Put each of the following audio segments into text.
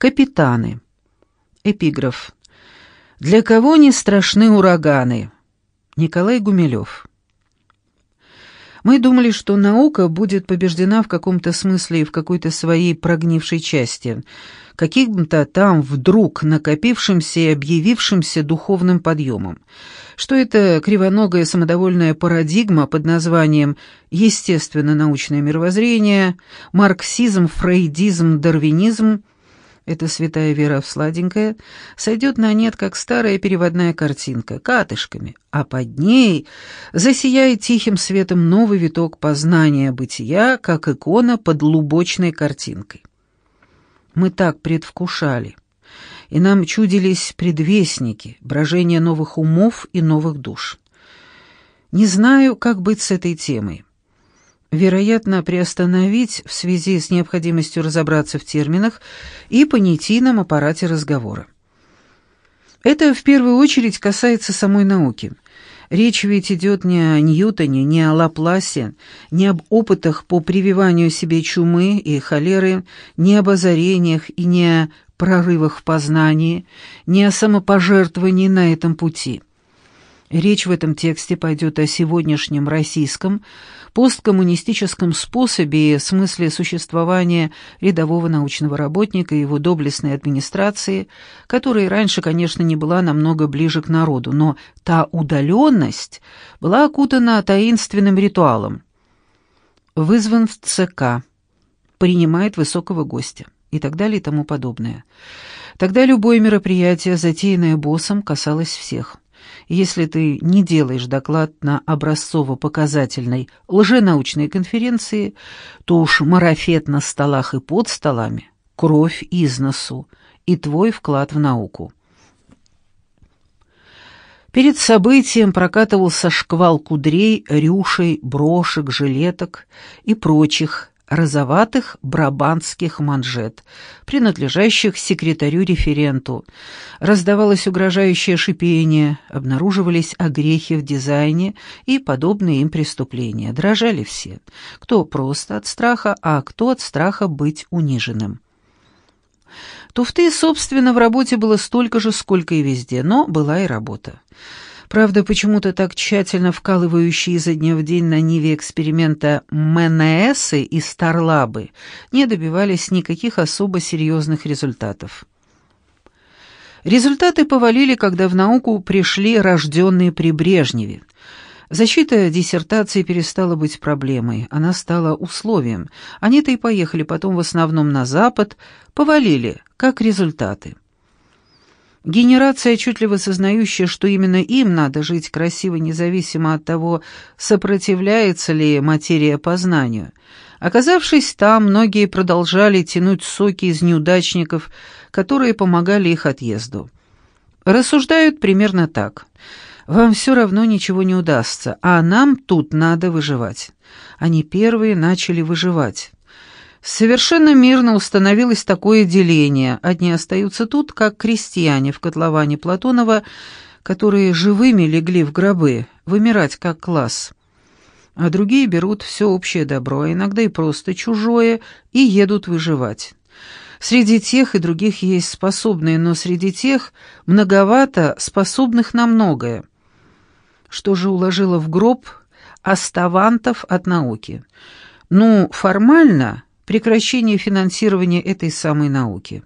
Капитаны. Эпиграф. «Для кого не страшны ураганы?» Николай Гумилев. Мы думали, что наука будет побеждена в каком-то смысле и в какой-то своей прогнившей части, каким-то там вдруг накопившимся и объявившимся духовным подъемом, что это кривоногая самодовольная парадигма под названием «естественно-научное мировоззрение», марксизм, фрейдизм, дарвинизм, эта святая вера в сладенькое, сойдет на нет, как старая переводная картинка, катышками, а под ней засияет тихим светом новый виток познания бытия, как икона под лубочной картинкой. Мы так предвкушали, и нам чудились предвестники, брожения новых умов и новых душ. Не знаю, как быть с этой темой. Вероятно, приостановить в связи с необходимостью разобраться в терминах и понятийном аппарате разговора. Это в первую очередь касается самой науки. Речь ведь идет не о Ньютоне, не о Лапласе, не об опытах по прививанию себе чумы и холеры, не об озарениях и не о прорывах в познании, не о самопожертвовании на этом пути. Речь в этом тексте пойдет о сегодняшнем российском посткоммунистическом способе и смысле существования рядового научного работника и его доблестной администрации, которая раньше, конечно, не была намного ближе к народу, но та удаленность была окутана таинственным ритуалом. Вызван в ЦК, принимает высокого гостя и так далее и тому подобное. Тогда любое мероприятие, затеянное боссом, касалось всех. Если ты не делаешь доклад на образцово-показательной лженаучной конференции, то уж марафет на столах и под столами, кровь из носу и твой вклад в науку. Перед событием прокатывался шквал кудрей, рюшей, брошек, жилеток и прочих розоватых брабантских манжет, принадлежащих секретарю-референту. Раздавалось угрожающее шипение, обнаруживались огрехи в дизайне и подобные им преступления. Дрожали все, кто просто от страха, а кто от страха быть униженным. Туфты, собственно, в работе было столько же, сколько и везде, но была и работа. Правда, почему-то так тщательно вкалывающие изо дня в день на ниве эксперимента МНСы и Старлабы не добивались никаких особо серьезных результатов. Результаты повалили, когда в науку пришли рожденные при Брежневе. Защита диссертации перестала быть проблемой, она стала условием. Они-то и поехали потом в основном на Запад, повалили, как результаты. Генерация, отчетливо сознающая, что именно им надо жить красиво, независимо от того, сопротивляется ли материя познанию. Оказавшись там, многие продолжали тянуть соки из неудачников, которые помогали их отъезду. Рассуждают примерно так. Вам все равно ничего не удастся, а нам тут надо выживать. Они первые начали выживать. Совершенно мирно установилось такое деление. Одни остаются тут, как крестьяне в котловане Платонова, которые живыми легли в гробы, вымирать как класс. А другие берут все общее добро, а иногда и просто чужое, и едут выживать. Среди тех и других есть способные, но среди тех многовато способных на многое. Что же уложило в гроб оставантов от науки? Ну, формально прекращение финансирования этой самой науки.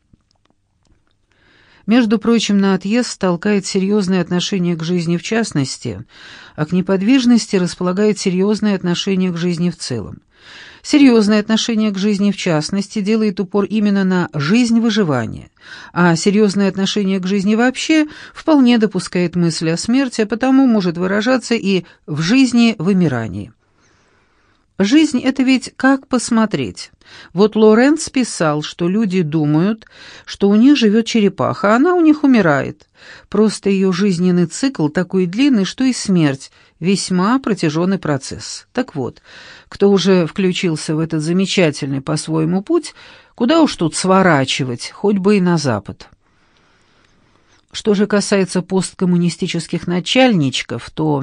Между прочим, на отъезд толкает серьезное отношение к жизни в частности, а к неподвижности располагает серьезное отношение к жизни в целом. Серьезное отношение к жизни в частности делает упор именно на жизнь выживания, а серьезное отношение к жизни вообще вполне допускает мысль о смерти, а потому может выражаться и в жизни вымирании. Жизнь — это ведь как посмотреть. Вот Лоренц писал, что люди думают, что у них живет черепаха, а она у них умирает. Просто ее жизненный цикл такой длинный, что и смерть — весьма протяженный процесс. Так вот, кто уже включился в этот замечательный по-своему путь, куда уж тут сворачивать, хоть бы и на Запад. Что же касается посткоммунистических начальничков, то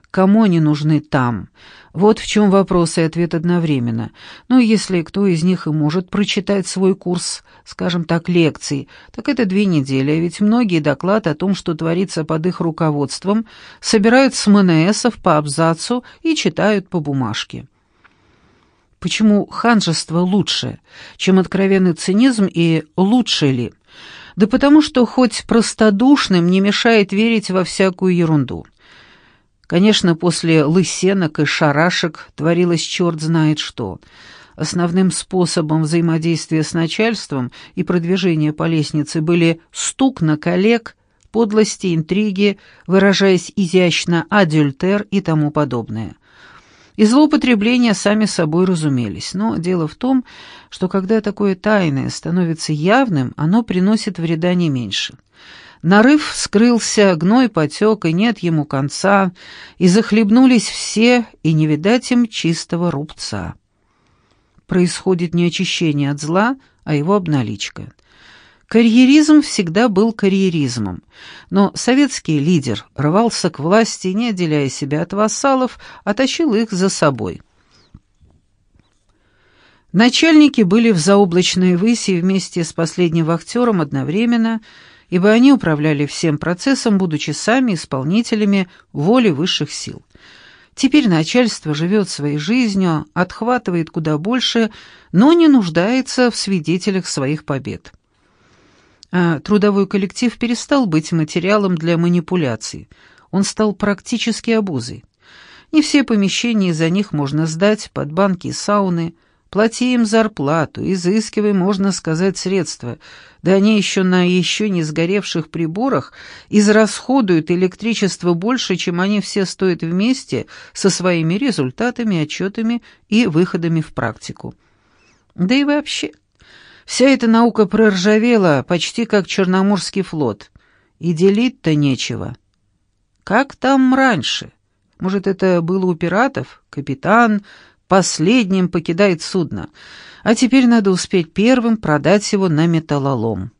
кому они нужны там. Вот в чем вопрос и ответ одновременно. Ну, если кто из них и может прочитать свой курс, скажем так, лекций, так это 2 недели, а ведь многие доклад о том, что творится под их руководством, собирают с МНСов по абзацу и читают по бумажке. Почему ханжество лучше, чем откровенный цинизм, и лучше ли? Да потому что хоть простодушным не мешает верить во всякую ерунду. Конечно, после лысенок и шарашек творилось черт знает что. Основным способом взаимодействия с начальством и продвижения по лестнице были стук на коллег, подлости, интриги, выражаясь изящно, адюльтер и тому подобное. И злоупотребления сами собой разумелись, но дело в том, что когда такое тайное становится явным, оно приносит вреда не меньше. Нарыв скрылся, гной потек, и нет ему конца, и захлебнулись все, и не видать им чистого рубца. Происходит не очищение от зла, а его обналичка. Карьеризм всегда был карьеризмом, но советский лидер рвался к власти, не отделяя себя от вассалов, а тащил их за собой. Начальники были в заоблачной выси вместе с последним вахтером одновременно, ибо они управляли всем процессом, будучи сами исполнителями воли высших сил. Теперь начальство живет своей жизнью, отхватывает куда больше, но не нуждается в свидетелях своих побед. А трудовой коллектив перестал быть материалом для манипуляций, он стал практически обузой. Не все помещения из-за них можно сдать под банки и сауны. Плати им зарплату, изыскивай, можно сказать, средства. Да они еще на еще не сгоревших приборах израсходуют электричество больше, чем они все стоят вместе со своими результатами, отчетами и выходами в практику. Да и вообще, вся эта наука проржавела почти как Черноморский флот. И делить-то нечего. Как там раньше? Может, это было у пиратов? Капитан последним покидает судно, а теперь надо успеть первым продать его на металлолом.